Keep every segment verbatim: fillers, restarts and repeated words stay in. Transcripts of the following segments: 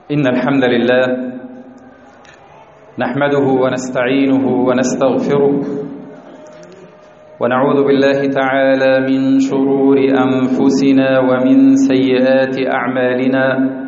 إن الحمد لله نحمده ونستعينه ونستغفره ونعوذ بالله تعالى من شرور أنفسنا ومن سيئات أعمالنا.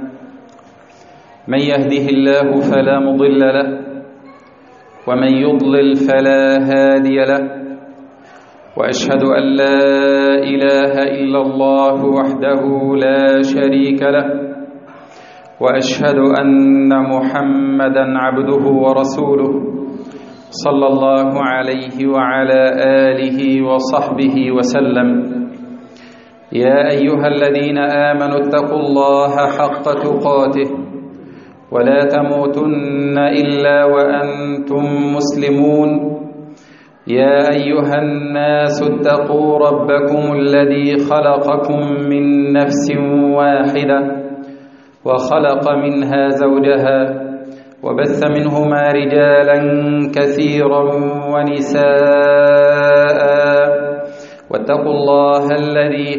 من يهده الله فلا مضل له ومن يضلل فلا هادي له، وأشهد أن لا إله إلا الله وحده لا شريك له، وأشهد أن محمدًا عبده ورسوله صلى الله عليه وعلى آله وصحبه وسلم. يا أيها الذين آمنوا اتقوا الله حق تقاته ولا تموتن إلا وأنتم مسلمون. يا أيها الناس اتقوا ربكم الذي خلقكم من نفس واحدة وخلق منها زوجها وبث منهما رجالا كثيرا ونساء، واتقوا الله الذي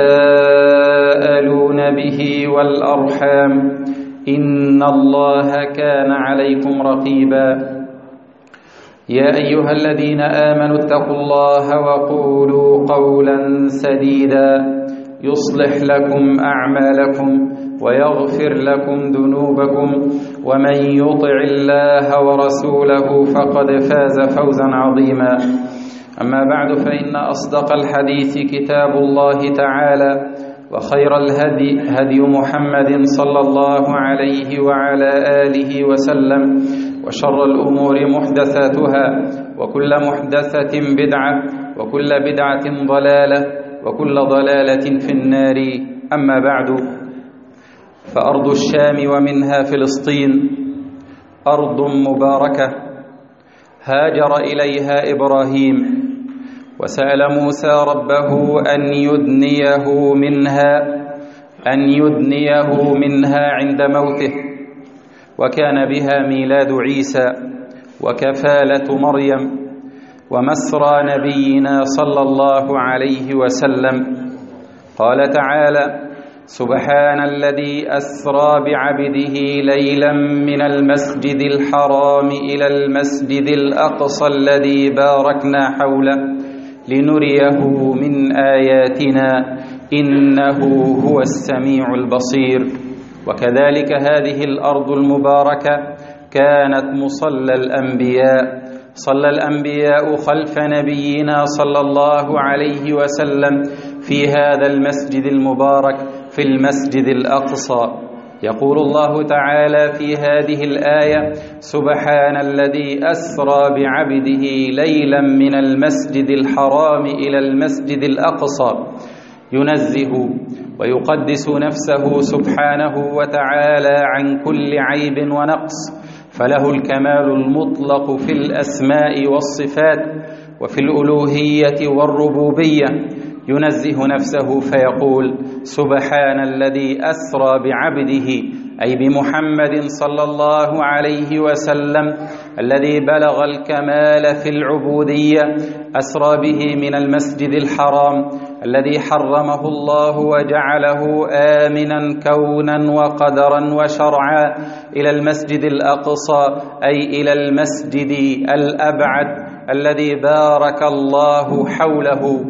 تساءلون به والأرحام إن الله كان عليكم رقيبا. يا أيها الذين آمنوا اتقوا الله وقولوا قولا سديدا يصلح لكم أعمالكم ويغفر لكم ذنوبكم، ومن يطع الله ورسوله فقد فاز فوزا عظيما. أما بعد، فإن أصدق الحديث كتاب الله تعالى، وخير الهدي هدي محمد صلى الله عليه وعلى آله وسلم، وشر الأمور محدثاتها، وكل محدثة بدعة، وكل بدعة ضلالة، وكل ضلالة في النار. أما بعد، فأرض الشام ومنها فلسطين أرض مباركة هاجر إليها إبراهيم، وسأل موسى ربه أن يدنيه منها أن يدنيه منها عند موته، وكان بها ميلاد عيسى وكفالة مريم ومسرى نبينا صلى الله عليه وسلم. قال تعالى: سبحان الذي أسرى بعبده ليلا من المسجد الحرام إلى المسجد الأقصى الذي باركنا حوله لنريه من آياتنا إنه هو السميع البصير. وكذلك هذه الأرض المباركة كانت مصلى الأنبياء، صلى الأنبياء خلف نبينا صلى الله عليه وسلم في هذا المسجد المبارك، في المسجد الأقصى. يقول الله تعالى في هذه الآية: سبحان الذي أسرى بعبده ليلا من المسجد الحرام إلى المسجد الأقصى، ينزه ويقدس نفسه سبحانه وتعالى عن كل عيب ونقص، فله الكمال المطلق في الأسماء والصفات وفي الألوهية والربوبية. ينزه نفسه فيقول: سبحان الذي أسرى بعبده، أي بمحمد صلى الله عليه وسلم الذي بلغ الكمال في العبودية، أسرى به من المسجد الحرام الذي حرمه الله وجعله آمنا كونا وقدرا وشرعا، إلى المسجد الأقصى، أي إلى المسجد الأبعد الذي بارك الله حوله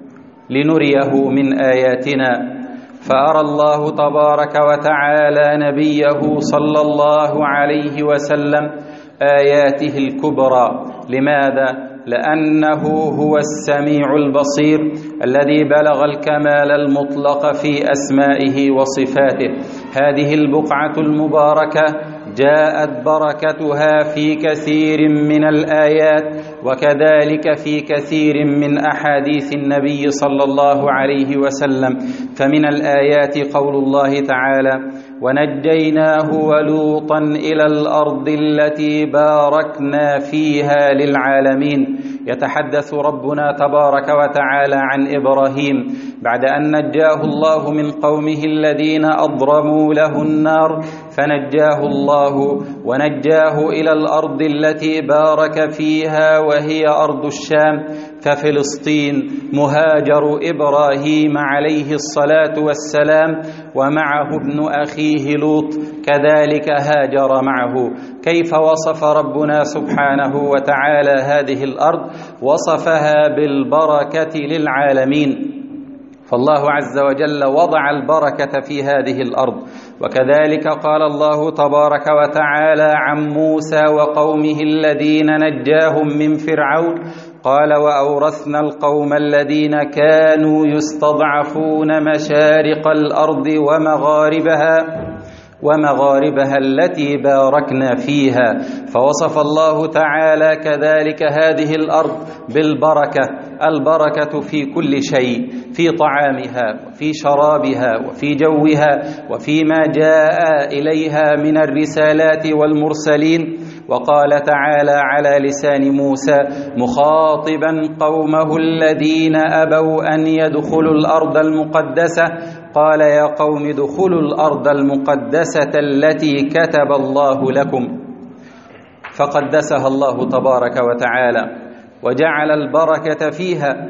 لنريه من آياتنا. فأرى الله تبارك وتعالى نبيه صلى الله عليه وسلم آياته الكبرى. لماذا؟ لأنه هو السميع البصير الذي بلغ الكمال المطلق في أسمائه وصفاته. هذه البقعة المباركة جاءت بركتها في كثير من الآيات، وكذلك في كثير من أحاديث النبي صلى الله عليه وسلم. فمن الآيات قول الله تعالى: ونجيناه ولوطا إلى الأرض التي باركنا فيها للعالمين. يتحدث ربنا تبارك وتعالى عن إبراهيم بعد أن نجاه الله من قومه الذين أضرموا له النار، فنجاه الله ونجاه إلى الأرض التي بارك فيها وهي أرض الشام. ففلسطين مهاجر إبراهيم عليه الصلاة والسلام ومعه ابن أخيه لوط كذلك هاجر معه. كيف وصف ربنا سبحانه وتعالى هذه الأرض؟ وصفها بالبركة للعالمين. فالله عز وجل وضع البركة في هذه الأرض. وكذلك قال الله تبارك وتعالى عن موسى وقومه الذين نجاهم من فرعون قال وأورثنا القوم الذين كانوا يستضعفون مشارق الأرض ومغاربها ومغاربها التي باركنا فيها. فوصف الله تعالى كذلك هذه الأرض بالبركة، البركة في كل شيء، في طعامها وفي شرابها وفي جوها وفيما جاء إليها من الرسالات والمرسلين. وقال تعالى على لسان موسى مخاطبا قومه الذين أبوا أن يدخلوا الأرض المقدسة قال يا قوم ادخلوا الأرض المقدسة التي كتب الله لكم. فقدسها الله تبارك وتعالى وجعل البركة فيها،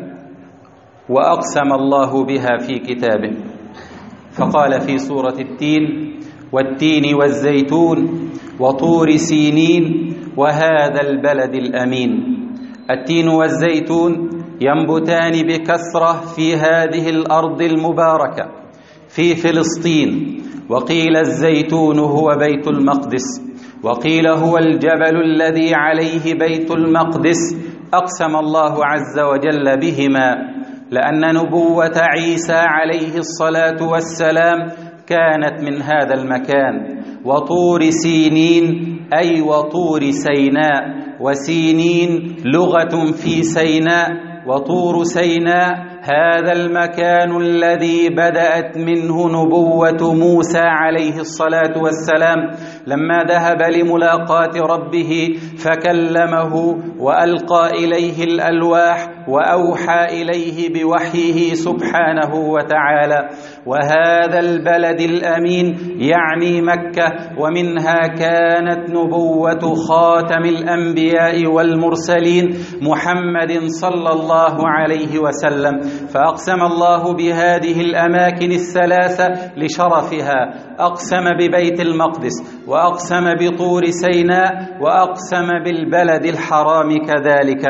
وأقسم الله بها في كتابه. فقال في سورة التين والتين والزيتون وطور سينين وهذا البلد الأمين. التين والزيتون ينبتان بكثرة في هذه الأرض المباركة في فلسطين. وقيل الزيتون هو بيت المقدس، وقيل هو الجبل الذي عليه بيت المقدس. أقسم الله عز وجل بهما لأن نبوة عيسى عليه الصلاة والسلام كانت من هذا المكان. وطور سينين أي وطور سيناء، وسينين لغة في سيناء، وطور سيناء هذا المكان الذي بدأت منه نبوة موسى عليه الصلاة والسلام لما ذهب لملاقاة ربه فكلمه وألقى إليه الألواح وأوحى إليه بوحيه سبحانه وتعالى. وهذا البلد الأمين يعني مكة، ومنها كانت نبوة خاتم الأنبياء والمرسلين محمد صلى الله عليه وسلم. فأقسم الله بهذه الأماكن الثلاثة لشرفها، أقسم ببيت المقدس وأقسم بطور سيناء وأقسم بالبلد الحرام كذلك.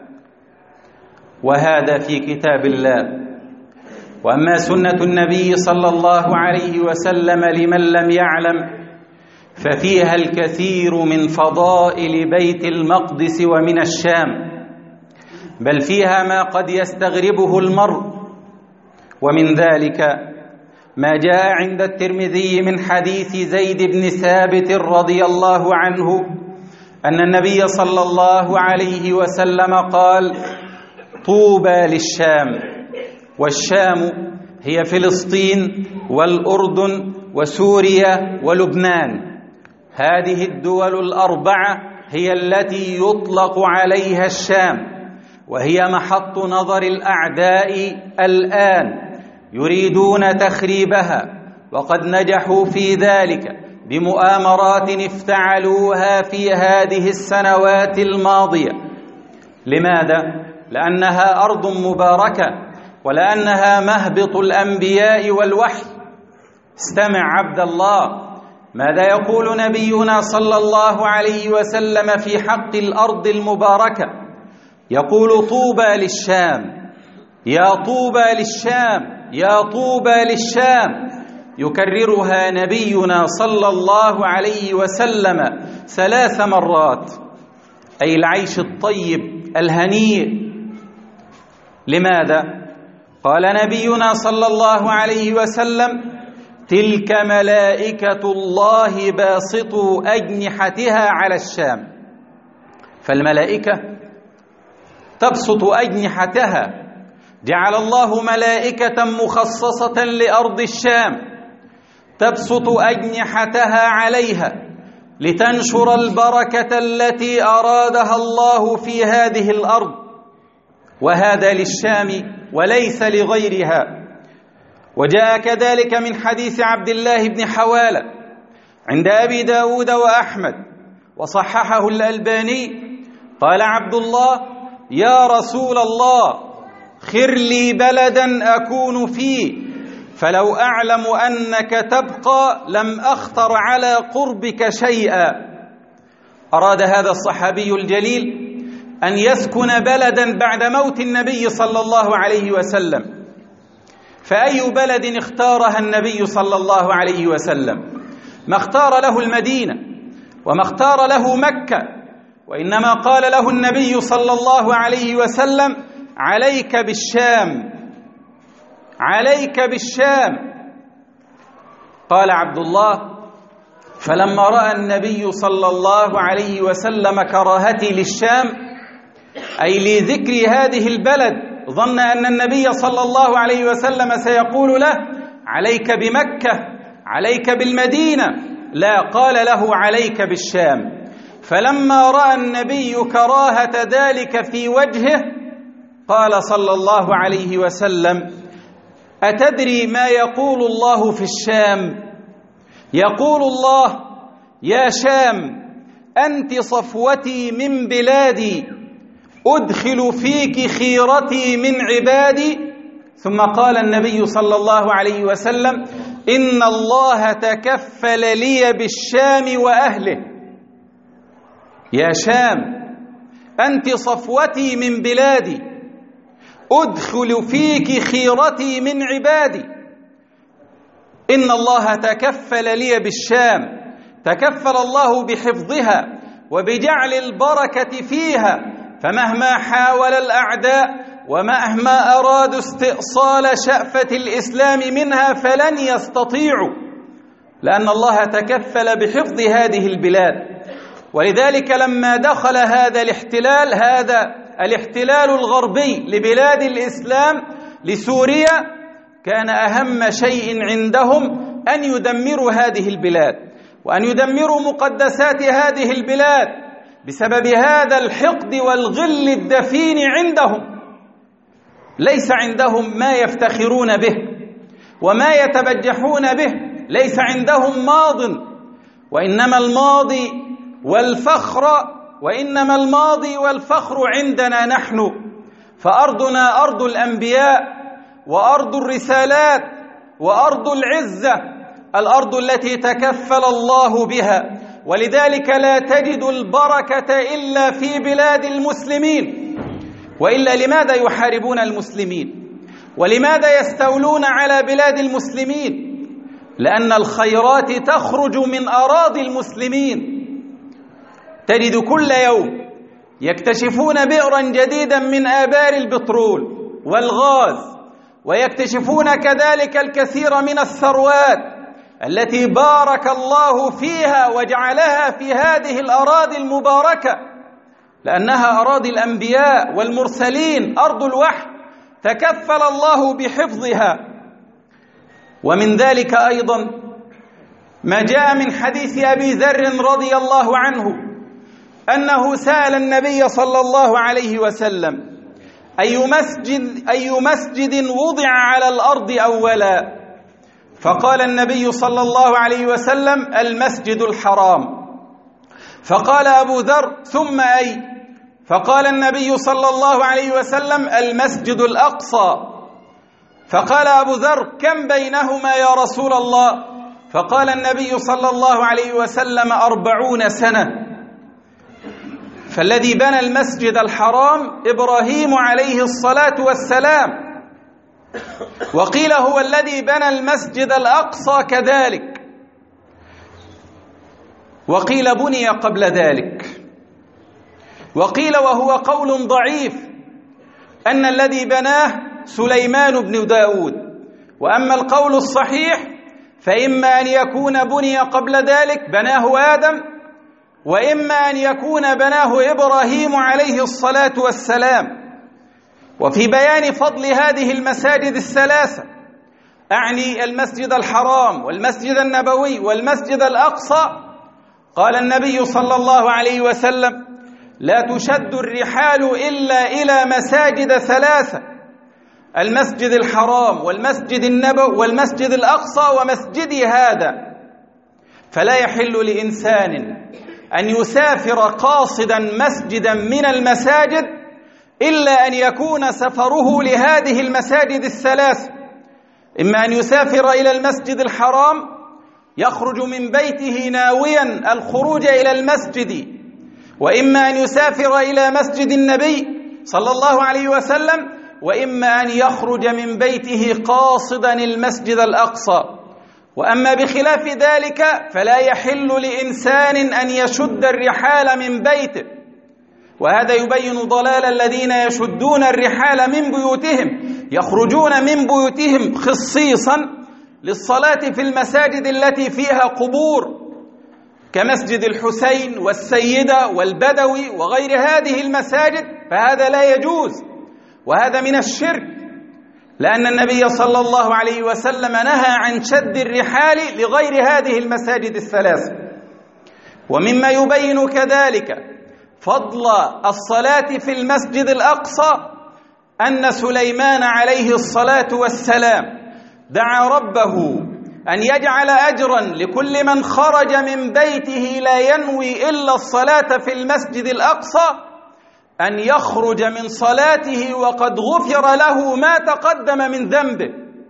وهذا في كتاب الله. وأما سنة النبي صلى الله عليه وسلم لمن لم يعلم ففيها الكثير من فضائل بيت المقدس ومن الشام، بل فيها ما قد يستغربه المرء. ومن ذلك ما جاء عند الترمذي من حديث زيد بن ثابت رضي الله عنه أن النبي صلى الله عليه وسلم قال طوبى للشام. والشام هي فلسطين والأردن وسوريا ولبنان. هذه الدول الأربعة هي التي يطلق عليها الشام، وهي محط نظر الأعداء الآن، يريدون تخريبها، وقد نجحوا في ذلك بمؤامرات افتعلوها في هذه السنوات الماضية. لماذا؟ لأنها أرض مباركة، ولأنها مهبط الأنبياء والوحي. استمع عبد الله ماذا يقول نبينا صلى الله عليه وسلم في حق الأرض المباركة. يقول طوبى للشام، يا طوبى للشام، يا طوبى للشام. يكررها نبينا صلى الله عليه وسلم ثلاث مرات، أي العيش الطيب الهنيء. لماذا؟ قال نبينا صلى الله عليه وسلم تلك ملائكة الله باسطوا أجنحتها على الشام. فالملائكة تبسط أجنحتها، جعل الله ملائكة مخصصة لأرض الشام تبسط أجنحتها عليها لتنشر البركة التي أرادها الله في هذه الأرض، وهذا للشام وليس لغيرها. وجاء كذلك من حديث عبد الله بن حوالة عند أبي داود وأحمد وصححه الألباني، قال عبد الله: يا رسول الله، خر لي بلدا أكون فيه، فلو أعلم أنك تبقى لم أخطر على قربك شيئا. أراد هذا الصحابي الجليل أن يسكن بلدا بعد موت النبي صلى الله عليه وسلم، فأي بلد اختارها النبي صلى الله عليه وسلم؟ ما اختار له المدينة وما اختار له مكة، وإنما قال له النبي صلى الله عليه وسلم: عليك بالشام، عليك بالشام. قال عبد الله: فلما رأى النبي صلى الله عليه وسلم كراهتي للشام، أي لذكر هذه البلد، ظن أن النبي صلى الله عليه وسلم سيقول له: عليك بمكة، عليك بالمدينة. لا، قال له: عليك بالشام. فلما رأى النبي كراهة ذلك في وجهه، قال صلى الله عليه وسلم: أتدري ما يقول الله في الشام؟ يقول الله: يا شام، أنت صفوتي من بلادي، أدخل فيك خيرتي من عبادي. ثم قال النبي صلى الله عليه وسلم: إن الله تكفل لي بالشام وأهله. يا شام، أنت صفوتي من بلادي، أدخل فيك خيرتي من عبادي. إن الله تكفل لي بالشام، تكفل الله بحفظها وبجعل البركة فيها، فمهما حاول الأعداء ومهما أرادوا استئصال شأفة الإسلام منها فلن يستطيعوا، لأن الله تكفل بحفظ هذه البلاد. ولذلك لما دخل هذا الاحتلال هذا الاحتلال الغربي لبلاد الإسلام لسوريا، كان أهم شيء عندهم أن يدمروا هذه البلاد وأن يدمروا مقدسات هذه البلاد، بسبب هذا الحقد والغل الدفين عندهم. ليس عندهم ما يفتخرون به وما يتبجحون به، ليس عندهم ماض، وإنما الماضي والفخر وإنما الماضي والفخر عندنا نحن. فأرضنا أرض الأنبياء وأرض الرسالات وأرض العزة، الأرض التي تكفل الله بها. ولذلك لا تجد البركة إلا في بلاد المسلمين. وإلا لماذا يحاربون المسلمين؟ ولماذا يستولون على بلاد المسلمين؟ لأن الخيرات تخرج من أراضي المسلمين. تجد كل يوم يكتشفون بئرا جديدا من آبار البترول والغاز، ويكتشفون كذلك الكثير من الثروات التي بارك الله فيها وجعلها في هذه الأراضي المباركة، لأنها أراضي الأنبياء والمرسلين، أرض الوحي، تكفل الله بحفظها. ومن ذلك أيضا ما جاء من حديث أبي ذر رضي الله عنه أنه سأل النبي صلى الله عليه وسلم: أي مسجد, أي مسجد وضع على الأرض أولا؟ فقال النبي صلى الله عليه وسلم: المسجد الحرام. فقال أبو ذر: ثم أي؟ فقال النبي صلى الله عليه وسلم: المسجد الأقصى. فقال أبو ذر: كم بينهما يا رسول الله؟ فقال النبي صلى الله عليه وسلم: أربعون سنة. فالذي بنى المسجد الحرام إبراهيم عليه الصلاة والسلام، وقيل هو الذي بنى المسجد الأقصى كذلك، وقيل بني قبل ذلك، وقيل وهو قول ضعيف أن الذي بناه سليمان بن داود. وأما القول الصحيح فإما أن يكون بني قبل ذلك بناه آدم، وإما أن يكون بناه إبراهيم عليه الصلاة والسلام. وفي بيان فضل هذه المساجد الثلاثة، أعني المسجد الحرام والمسجد النبوي والمسجد الأقصى، قال النبي صلى الله عليه وسلم: لا تشد الرحال إلا إلى مساجد ثلاثة: المسجد الحرام والمسجد النبوي والمسجد الأقصى ومسجدي هذا. فلا يحل لإنسان أن يسافر قاصدا مسجدا من المساجد إلا أن يكون سفره لهذه المساجد الثلاث: إما أن يسافر إلى المسجد الحرام يخرج من بيته ناويا الخروج إلى المسجد، وإما أن يسافر إلى مسجد النبي صلى الله عليه وسلم، وإما أن يخرج من بيته قاصدا المسجد الأقصى. وأما بخلاف ذلك فلا يحل لإنسان أن يشد الرحال من بيته، وهذا يبين ضلال الذين يشدون الرحال من بيوتهم، يخرجون من بيوتهم خصيصا للصلاة في المساجد التي فيها قبور كمسجد الحسين والسيدة والبدوي وغير هذه المساجد، فهذا لا يجوز، وهذا من الشرك، لأن النبي صلى الله عليه وسلم نهى عن شد الرحال لغير هذه المساجد الثلاث. ومما يبين كذلك فضل الصلاة في المسجد الأقصى أن سليمان عليه الصلاة والسلام دعا ربه أن يجعل أجرا لكل من خرج من بيته لا ينوي إلا الصلاة في المسجد الأقصى أن يخرج من صلاته وقد غفر له ما تقدم من ذنبه.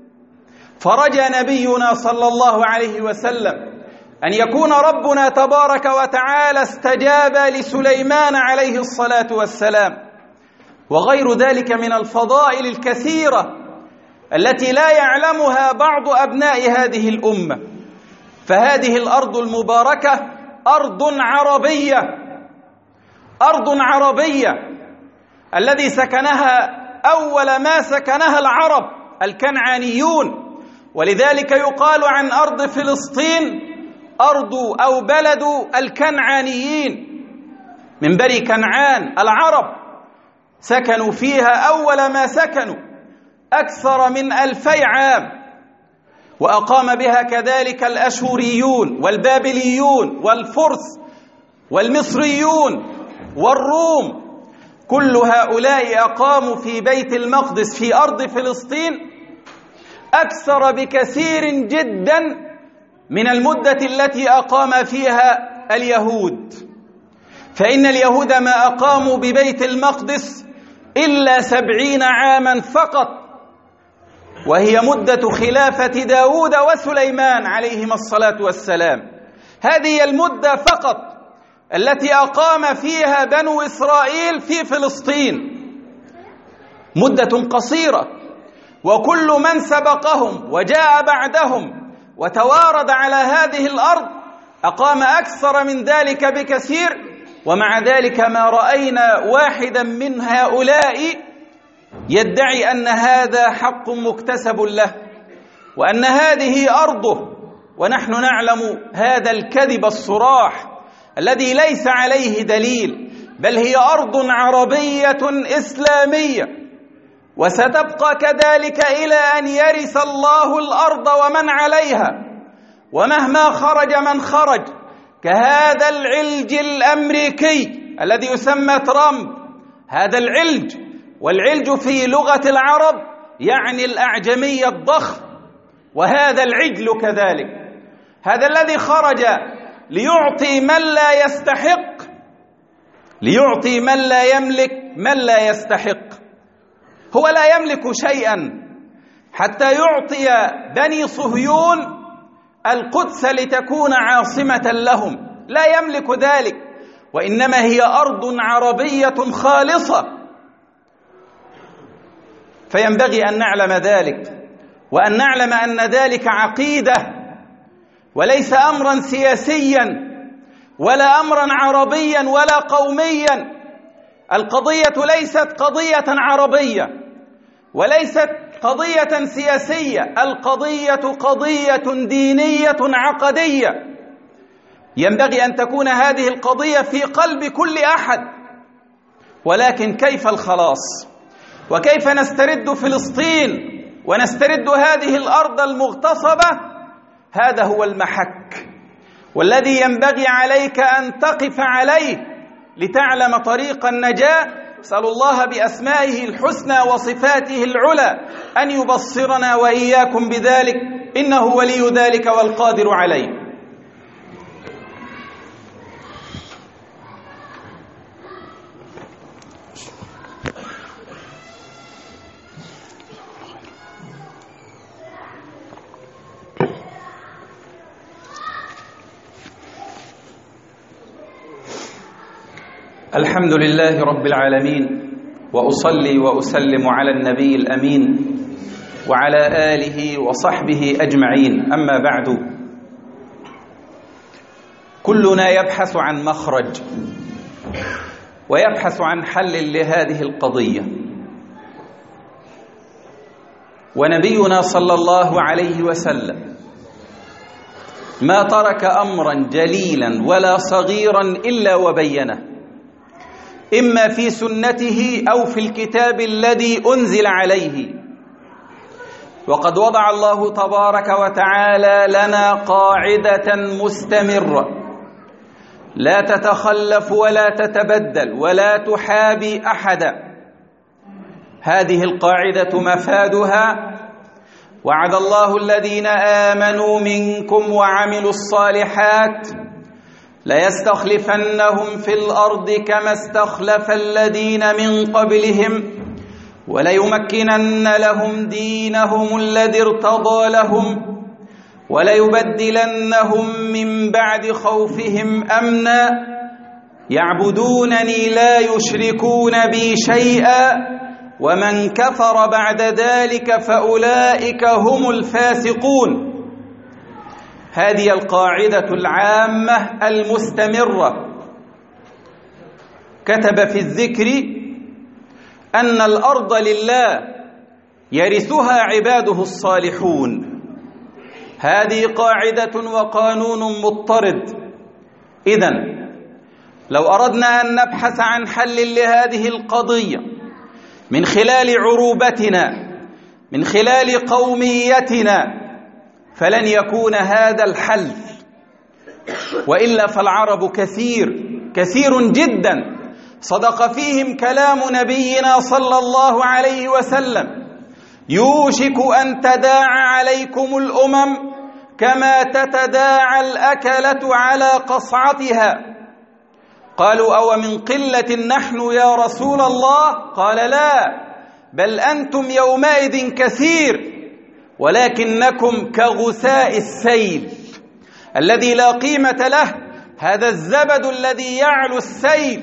فرجى نبينا صلى الله عليه وسلم أن يكون ربنا تبارك وتعالى استجاب لسليمان عليه الصلاة والسلام، وغير ذلك من الفضائل الكثيرة التي لا يعلمها بعض أبناء هذه الأمة. فهذه الأرض المباركة أرض عربية، أرض عربية الذي سكنها أول ما سكنها العرب الكنعانيون، ولذلك يقال عن أرض فلسطين أرض أو بلد الكنعانيين من بني كنعان. العرب سكنوا فيها أول ما سكنوا أكثر من ألفي عام، وأقام بها كذلك الأشوريون والبابليون والفرس والمصريون والروم، كل هؤلاء أقاموا في بيت المقدس في أرض فلسطين أكثر بكثير جدا من المدة التي أقام فيها اليهود. فإن اليهود ما أقاموا ببيت المقدس إلا سبعين عاما فقط، وهي مدة خلافة داود وسليمان عليهما الصلاة والسلام. هذه المدة فقط التي أقام فيها بنو إسرائيل في فلسطين، مدة قصيرة، وكل من سبقهم وجاء بعدهم وتوارد على هذه الأرض أقام أكثر من ذلك بكثير، ومع ذلك ما رأينا واحدا من هؤلاء يدعي أن هذا حق مكتسب له وأن هذه أرضه، ونحن نعلم هذا الكذب الصراح الذي ليس عليه دليل، بل هي أرض عربية إسلامية، وستبقى كذلك إلى أن يرث الله الأرض ومن عليها، ومهما خرج من خرج كهذا العلج الأمريكي الذي يسمى ترامب. هذا العلج، والعلج في لغة العرب يعني الأعجمي الضخم، وهذا العجل كذلك، هذا الذي خرج ليعطي من لا يستحق، ليعطي من لا يملك من لا يستحق. هو لا يملك شيئا حتى يعطي بني صهيون القدس لتكون عاصمة لهم، لا يملك ذلك، وإنما هي أرض عربية خالصة. فينبغي أن نعلم ذلك، وأن نعلم أن ذلك عقيدة وليس أمرا سياسيا ولا أمرا عربيا ولا قوميا. القضية ليست قضية عربية وليست قضية سياسية، القضية قضية دينية عقدية. ينبغي أن تكون هذه القضية في قلب كل أحد. ولكن كيف الخلاص؟ وكيف نسترد فلسطين ونسترد هذه الأرض المغتصبة؟ هذا هو المحك، والذي ينبغي عليك أن تقف عليه لتعلم طريق النجاة. أسأل الله بأسمائه الحسنى وصفاته العلى أن يبصرنا وإياكم بذلك، إنه ولي ذلك والقادر عليه. الحمد لله رب العالمين، وأصلي وأسلم على النبي الأمين وعلى آله وصحبه أجمعين. أما بعد، كلنا يبحث عن مخرج ويبحث عن حل لهذه القضية، ونبينا صلى الله عليه وسلم ما ترك أمرا جليلا ولا صغيرا إلا وبينه، إما في سنته أو في الكتاب الذي أنزل عليه. وقد وضع الله تبارك وتعالى لنا قاعدة مستمرة لا تتخلف ولا تتبدل ولا تحابي أحدا. هذه القاعدة مفادها: وعد الله الذين آمنوا منكم وعملوا الصالحات ليستخلفنهم في الأرض كما استخلف الذين من قبلهم وليمكنن لهم دينهم الذي ارتضى لهم وليبدلنهم من بعد خوفهم أمنا يعبدونني لا يشركون بي شيئا ومن كفر بعد ذلك فأولئك هم الفاسقون. هذه القاعدة العامة المستمرة. كتب في الذكر أن الأرض لله يرثها عباده الصالحون. هذه قاعدة وقانون مضطرد. إذن لو أردنا أن نبحث عن حل لهذه القضية من خلال عروبتنا، من خلال قوميتنا، فلن يكون هذا الحل. وإلا فالعرب كثير كثير جدا صدق فيهم كلام نبينا صلى الله عليه وسلم: يوشك أن تداعى عليكم الأمم كما تتداعى الأكلة على قصعتها. قالوا: أو من قلة نحن يا رسول الله؟ قال: لا، بل أنتم يومئذ كثير ولكنكم كغثاء السيل الذي لا قيمة له، هذا الزبد الذي يعلو السيل.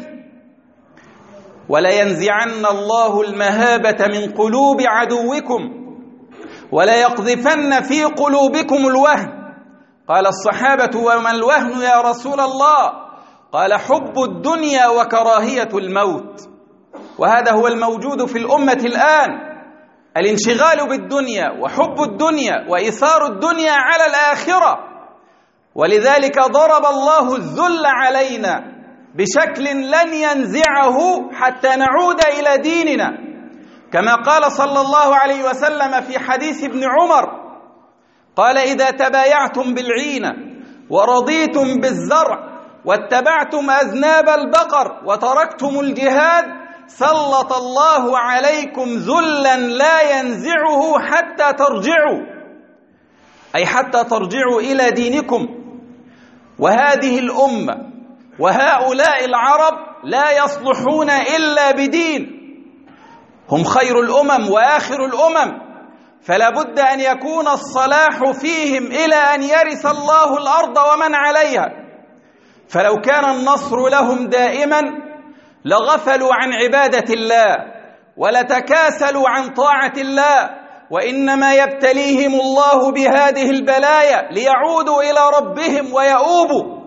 ولينزعن الله المهابة من قلوب عدوكم وليقذفن في قلوبكم الوهن. قال الصحابة: وما الوهن يا رسول الله؟ قال: حب الدنيا وكراهية الموت. وهذا هو الموجود في الأمة الآن، الانشغال بالدنيا وحب الدنيا وإثار الدنيا على الآخرة. ولذلك ضرب الله الذل علينا بشكل لن ينزعه حتى نعود إلى ديننا، كما قال صلى الله عليه وسلم في حديث ابن عمر، قال: إذا تبايعتم بالعينة ورضيتم بالزرع واتبعتم أذناب البقر وتركتم الجهاد سلط الله عليكم ذلا لا ينزعه حتى ترجعوا، أي حتى ترجعوا إلى دينكم. وهذه الأمة وهؤلاء العرب لا يصلحون إلا بدين، هم خير الأمم وآخر الأمم، فلا بد أن يكون الصلاح فيهم إلى أن يرث الله الأرض ومن عليها. فلو كان النصر لهم دائما لغفلوا عن عبادة الله ولتكاسلوا عن طاعة الله، وإنما يبتليهم الله بهذه البلايا ليعودوا إلى ربهم ويؤوبوا.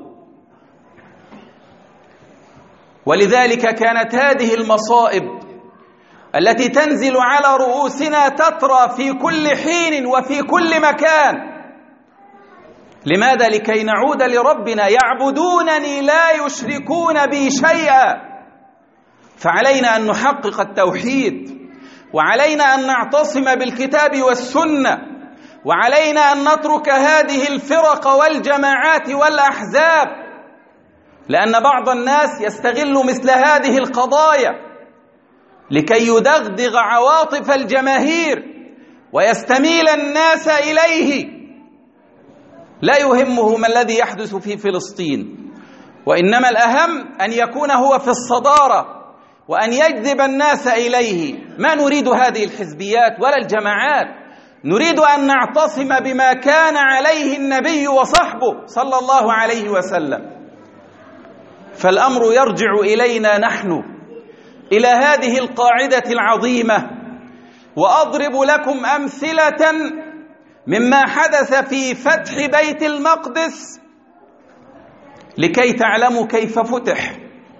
ولذلك كانت هذه المصائب التي تنزل على رؤوسنا تترى في كل حين وفي كل مكان. لماذا؟ لكي نعود لربنا: يعبدونني لا يشركون بي شيئا. فعلينا أن نحقق التوحيد، وعلينا أن نعتصم بالكتاب والسنة، وعلينا أن نترك هذه الفرق والجماعات والأحزاب، لأن بعض الناس يستغل مثل هذه القضايا لكي يدغدغ عواطف الجماهير ويستميل الناس إليه. لا يهمه ما الذي يحدث في فلسطين، وإنما الأهم أن يكون هو في الصدارة وأن يجذب الناس إليه. ما نريد هذه الحزبيات ولا الجماعات، نريد أن نعتصم بما كان عليه النبي وصحبه صلى الله عليه وسلم. فالأمر يرجع إلينا نحن، إلى هذه القاعدة العظيمة. وأضرب لكم أمثلة مما حدث في فتح بيت المقدس لكي تعلموا كيف فتح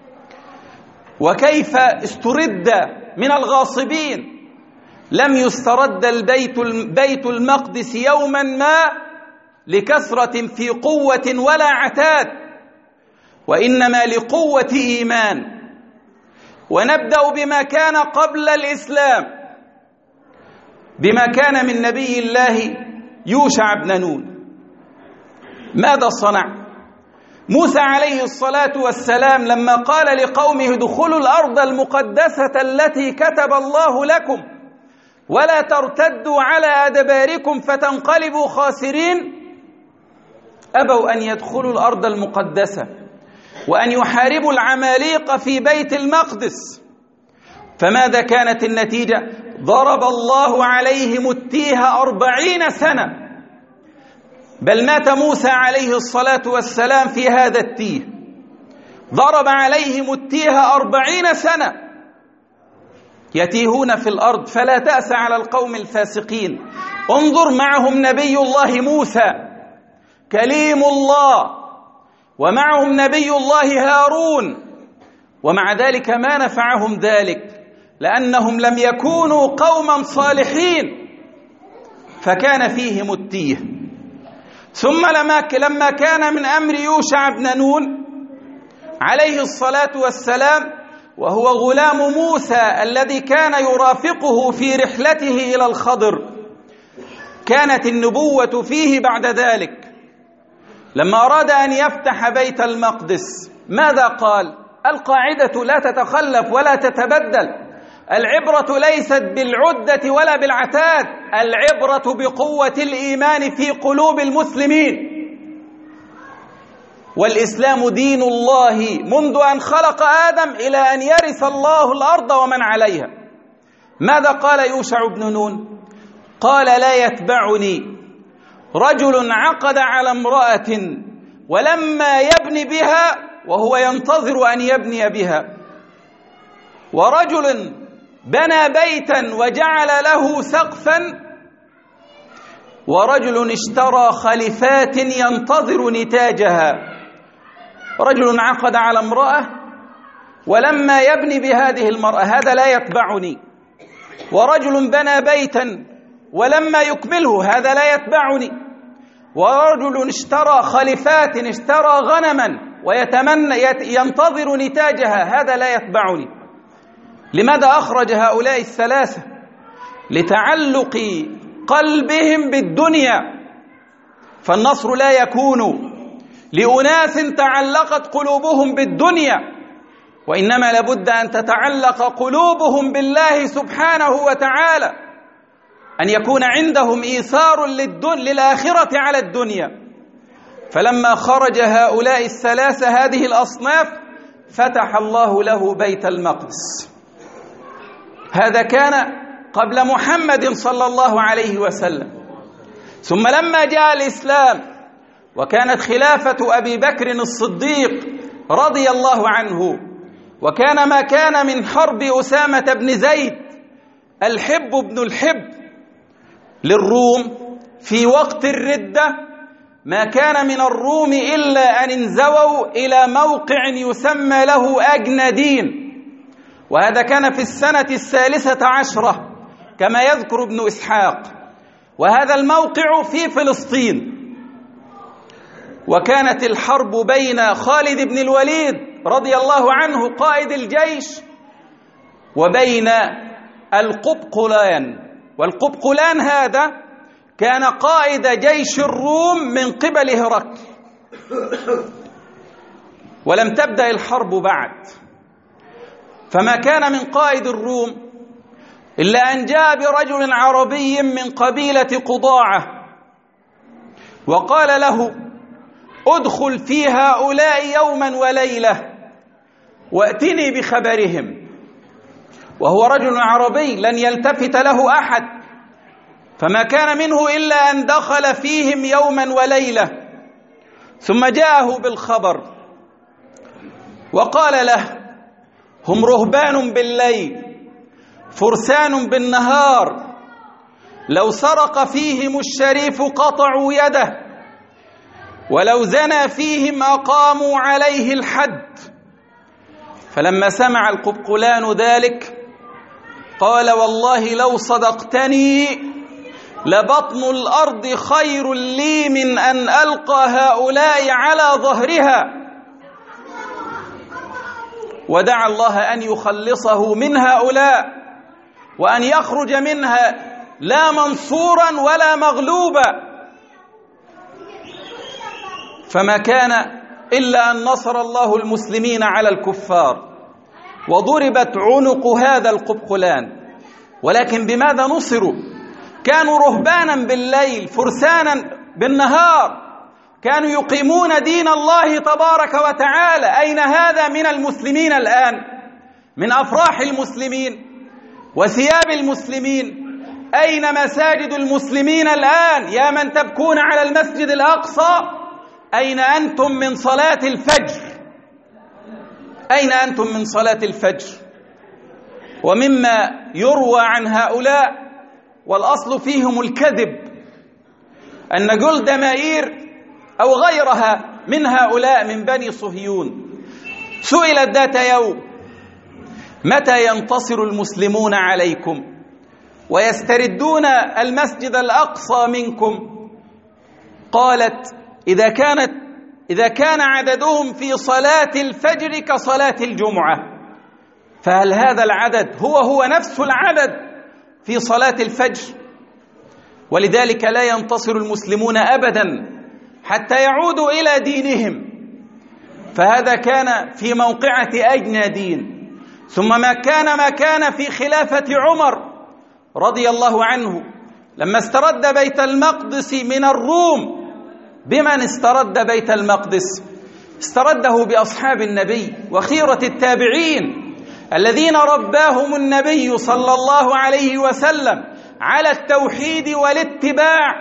وكيف استرد من الغاصبين. لم يسترد البيت بيت المقدس يوما ما لكثرة في قوة ولا عتاد، وإنما لقوة إيمان. ونبدأ بما كان قبل الإسلام، بما كان من نبي الله يوشع بن نون. ماذا صنع موسى عليه الصلاة والسلام لما قال لقومه ادخلوا الأرض المقدسة التي كتب الله لكم ولا ترتدوا على أدباركم فتنقلبوا خاسرين؟ أبوا أن يدخلوا الأرض المقدسة وأن يحاربوا العماليق في بيت المقدس. فماذا كانت النتيجة؟ ضرب الله عليهم التيه أربعين سنة، بل مات موسى عليه الصلاة والسلام في هذا التيه. ضرب عليهم التيه أربعين سنة يتيهون في الأرض، فلا تأس على القوم الفاسقين. انظر معهم نبي الله موسى كليم الله، ومعهم نبي الله هارون، ومع ذلك ما نفعهم ذلك لأنهم لم يكونوا قوما صالحين، فكان فيهم التيه. ثم لما كان من أمر يوشع بن نون عليه الصلاة والسلام، وهو غلام موسى الذي كان يرافقه في رحلته إلى الخضر، كانت النبوة فيه بعد ذلك. لما أراد أن يفتح بيت المقدس ماذا قال؟ القاعدة لا تتخلف ولا تتبدل، العبرة ليست بالعدة ولا بالعتاد، العبرة بقوة الإيمان في قلوب المسلمين. والإسلام دين الله منذ أن خلق آدم إلى أن يرث الله الأرض ومن عليها. ماذا قال يوشع بن نون؟ قال لا يتبعني رجل عقد على امرأة ولما يبني بها وهو ينتظر أن يبني بها، ورجل بنى بيتا وجعل له سقفا، ورجل اشترى خلفات ينتظر نتاجها. رجل عقد على امرأة ولما يبني بهذه المرأة، هذا لا يتبعني. ورجل بنى بيتا ولما يكمله، هذا لا يتبعني. ورجل اشترى خلفات، اشترى غنما ويتمنى ينتظر نتاجها، هذا لا يتبعني. لماذا أخرج هؤلاء الثلاثة؟ لتعلق قلبهم بالدنيا. فالنصر لا يكون لأناس تعلقت قلوبهم بالدنيا، وإنما لابد أن تتعلق قلوبهم بالله سبحانه وتعالى، أن يكون عندهم إيثار للآخرة على الدنيا. فلما خرج هؤلاء الثلاثة هذه الأصناف فتح الله له بيت المقدس. هذا كان قبل محمد صلى الله عليه وسلم. ثم لما جاء الإسلام وكانت خلافة أبي بكر الصديق رضي الله عنه، وكان ما كان من حرب أسامة بن زيد الحب بن الحب للروم في وقت الردة، ما كان من الروم إلا أن انزووا إلى موقع يسمى له أجندين، وهذا كان في السنة الثالثة عشرة كما يذكر ابن إسحاق، وهذا الموقع في فلسطين. وكانت الحرب بين خالد بن الوليد رضي الله عنه قائد الجيش وبين القبقلان، والقبقلان هذا كان قائد جيش الروم من قبل هرقل. ولم تبدأ الحرب بعد، فما كان من قائد الروم إلا أن جاء برجل عربي من قبيلة قضاعة وقال له ادخل في هؤلاء يوما وليلة واتني بخبرهم. وهو رجل عربي لن يلتفت له أحد، فما كان منه إلا أن دخل فيهم يوما وليلة، ثم جاءه بالخبر. وقال له: هم رهبان بالليل فرسان بالنهار، لو سرق فيهم الشريف قطعوا يده، ولو زنى فيهم أقاموا عليه الحد. فلما سمع القبقلان ذلك قال: والله لو صدقتني لبطن الأرض خير لي من أن ألقى هؤلاء على ظهرها. ودعا الله أن يخلصه من هؤلاء وأن يخرج منها لا منصورا ولا مغلوبا. فما كان إلا أن نصر الله المسلمين على الكفار وضربت عنق هذا القبقلان. ولكن بماذا نصروا؟ كانوا رهبانا بالليل فرسانا بالنهار، كانوا يقيمون دين الله تبارك وتعالى. أين هذا من المسلمين الآن؟ من أفراح المسلمين وثياب المسلمين؟ أين مساجد المسلمين الآن؟ يا من تبكون على المسجد الأقصى، أين أنتم من صلاة الفجر؟ أين أنتم من صلاة الفجر؟ ومما يروى عن هؤلاء والأصل فيهم الكذب أن جلد مائير أو غيرها من هؤلاء من بني صهيون سئلت ذات يوم: متى ينتصر المسلمون عليكم ويستردون المسجد الأقصى منكم؟ قالت: إذا كانت إذا كان عددهم في صلاة الفجر كصلاة الجمعة. فهل هذا العدد هو هو نفس العدد في صلاة الفجر؟ ولذلك لا ينتصر المسلمون أبدا حتى يعودوا إلى دينهم. فهذا كان في موقعة أجنى دين. ثم ما كان ما كان في خلافة عمر رضي الله عنه لما استرد بيت المقدس من الروم. بمن استرد بيت المقدس؟ استرده بأصحاب النبي وخيرة التابعين الذين رباهم النبي صلى الله عليه وسلم على التوحيد والاتباع.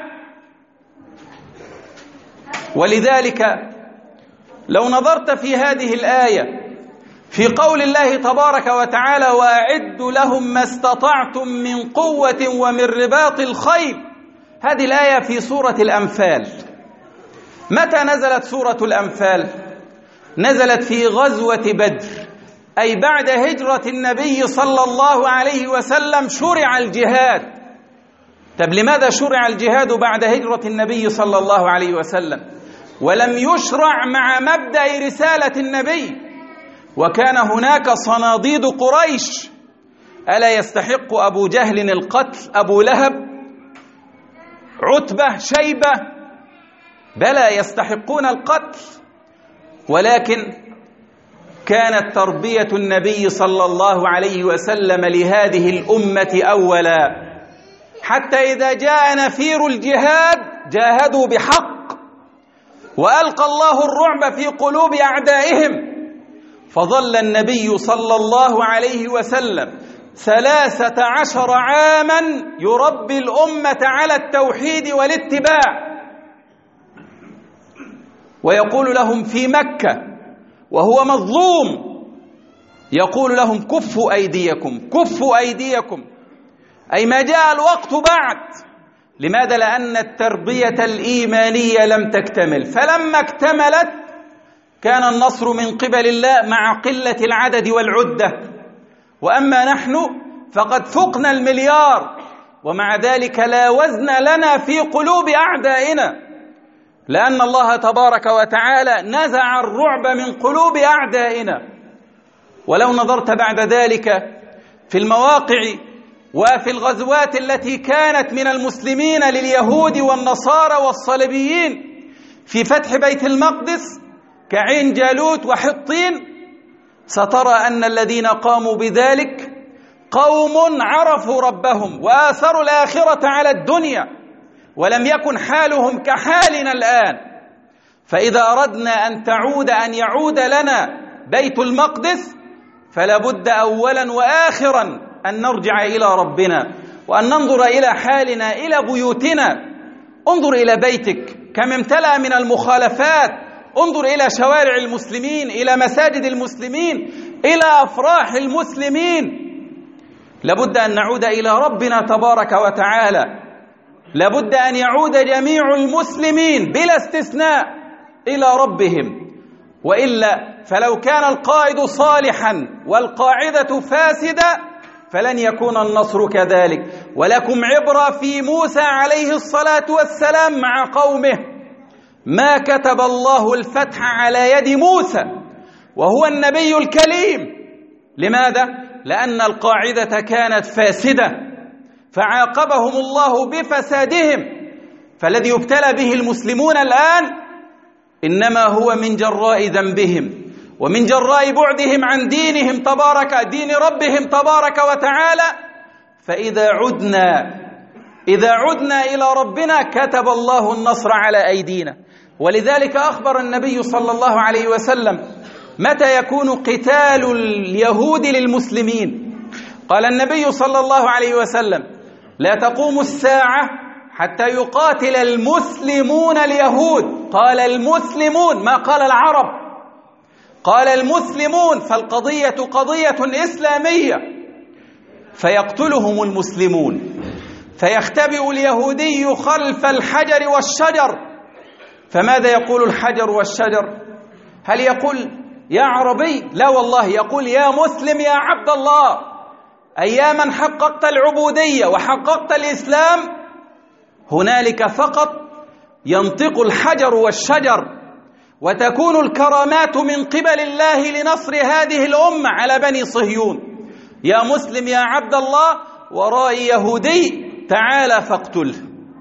ولذلك لو نظرت في هذه الآية في قول الله تبارك وتعالى: وأعدوا لهم ما استطعتم من قوة ومن رباط الخيل، هذه الآية في سورة الأنفال. متى نزلت سورة الأنفال؟ نزلت في غزوة بدر، أي بعد هجرة النبي صلى الله عليه وسلم شرع الجهاد. طب لماذا شرع الجهاد بعد هجرة النبي صلى الله عليه وسلم ولم يشرع مع مبدأ رسالة النبي؟ وكان هناك صناديد قريش. ألا يستحق أبو جهل القتل؟ أبو لهب، عتبة، شيبة، بلى يستحقون القتل. ولكن كانت تربية النبي صلى الله عليه وسلم لهذه الأمة أولا، حتى إذا جاء نفير الجهاد جاهدوا بحق، وألقى الله الرعب في قلوب أعدائهم. فظل النبي صلى الله عليه وسلم ثلاثة عشر عاما يربي الأمة على التوحيد والاتباع، ويقول لهم في مكة وهو مظلوم، يقول لهم: كفوا أيديكم، كفوا أيديكم، أي ما جاء الوقت بعد. لماذا؟ لأن التربية الإيمانية لم تكتمل. فلما اكتملت كان النصر من قبل الله مع قلة العدد والعدة. وأما نحن فقد فقنا المليار، ومع ذلك لا وزن لنا في قلوب أعدائنا، لأن الله تبارك وتعالى نزع الرعب من قلوب أعدائنا. ولو نظرت بعد ذلك في المواقع وفي الغزوات التي كانت من المسلمين لليهود والنصارى والصليبيين في فتح بيت المقدس كعين جالوت وحطين، سترى أن الذين قاموا بذلك قوم عرفوا ربهم وآثروا الآخرة على الدنيا، ولم يكن حالهم كحالنا الآن. فإذا أردنا أن تعود أن يعود لنا بيت المقدس فلا بد أولا وآخرا أن نرجع إلى ربنا وأن ننظر إلى حالنا، إلى بيوتنا. انظر إلى بيتك كم امتلأ من المخالفات انظر إلى شوارع المسلمين، إلى مساجد المسلمين، إلى أفراح المسلمين. لابد أن نعود إلى ربنا تبارك وتعالى، لابد أن يعود جميع المسلمين بلا استثناء إلى ربهم، وإلا فلو كان القائد صالحا والقاعدة فاسدة فلن يكون النصر كذلك. ولكم عبرة في موسى عليه الصلاة والسلام مع قومه، ما كتب الله الفتح على يد موسى وهو النبي الكليم. لماذا؟ لأن القاعدة كانت فاسدة فعاقبهم الله بفسادهم. فالذي يبتلى به المسلمون الآن إنما هو من جراء ذنبهم ومن جراء بعدهم عن دينهم تبارك دين ربهم تبارك وتعالى. فإذا عدنا إذا عدنا إلى ربنا كتب الله النصر على أيدينا. ولذلك أخبر النبي صلى الله عليه وسلم متى يكون قتال اليهود للمسلمين. قال النبي صلى الله عليه وسلم: لا تقوم الساعة حتى يقاتل المسلمون اليهود. قال المسلمون، ما قال العرب، قال المسلمون، فالقضية قضية إسلامية. فيقتلهم المسلمون، فيختبئ اليهودي خلف الحجر والشجر. فماذا يقول الحجر والشجر؟ هل يقول يا عربي؟ لا والله، يقول يا مسلم يا عبد الله، أياما حققت العبودية وحققت الإسلام هنالك فقط ينطق الحجر والشجر، وتكون الكرامات من قبل الله لنصر هذه الأمة على بني صهيون. يا مسلم يا عبد الله، ورائي يهودي، تعال فاقتله.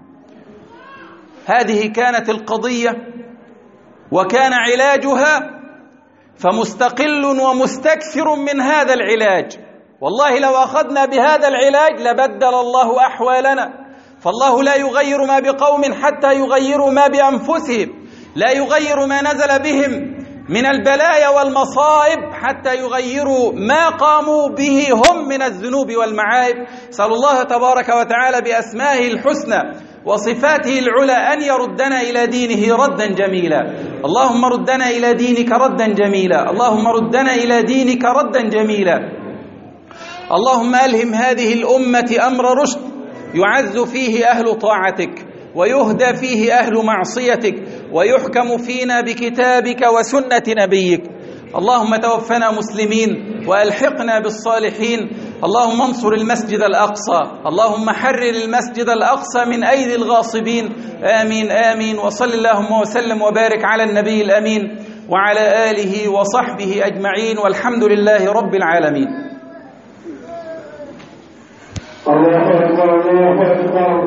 هذه كانت القضية وكان علاجها، فمستقل ومستكثر من هذا العلاج. والله لو أخذنا بهذا العلاج لبدل الله أحوالنا، فالله لا يغير ما بقوم حتى يغيروا ما بأنفسهم، لا يغير ما نزل بهم من البلايا والمصائب حتى يغيروا ما قاموا به هم من الذنوب والمعايب. سأل الله تبارك وتعالى بأسمائه الحسنى وصفاته العلى أن يردنا إلى دينه ردا جميلا. اللهم ردنا إلى دينك ردا جميلا، اللهم ردنا إلى دينك ردا جميلا. اللهم ألهم هذه الأمة أمر رشد يعز فيه أهل طاعتك ويهدى فيه أهل معصيتك ويحكم فينا بكتابك وسنة نبيك. اللهم توفنا مسلمين وألحقنا بالصالحين. اللهم انصر المسجد الأقصى، اللهم حرر المسجد الأقصى من أيدي الغاصبين. آمين آمين. وصل اللهم وسلم وبارك على النبي الأمين وعلى آله وصحبه أجمعين، والحمد لله رب العالمين. الله أكبر الله أكبر.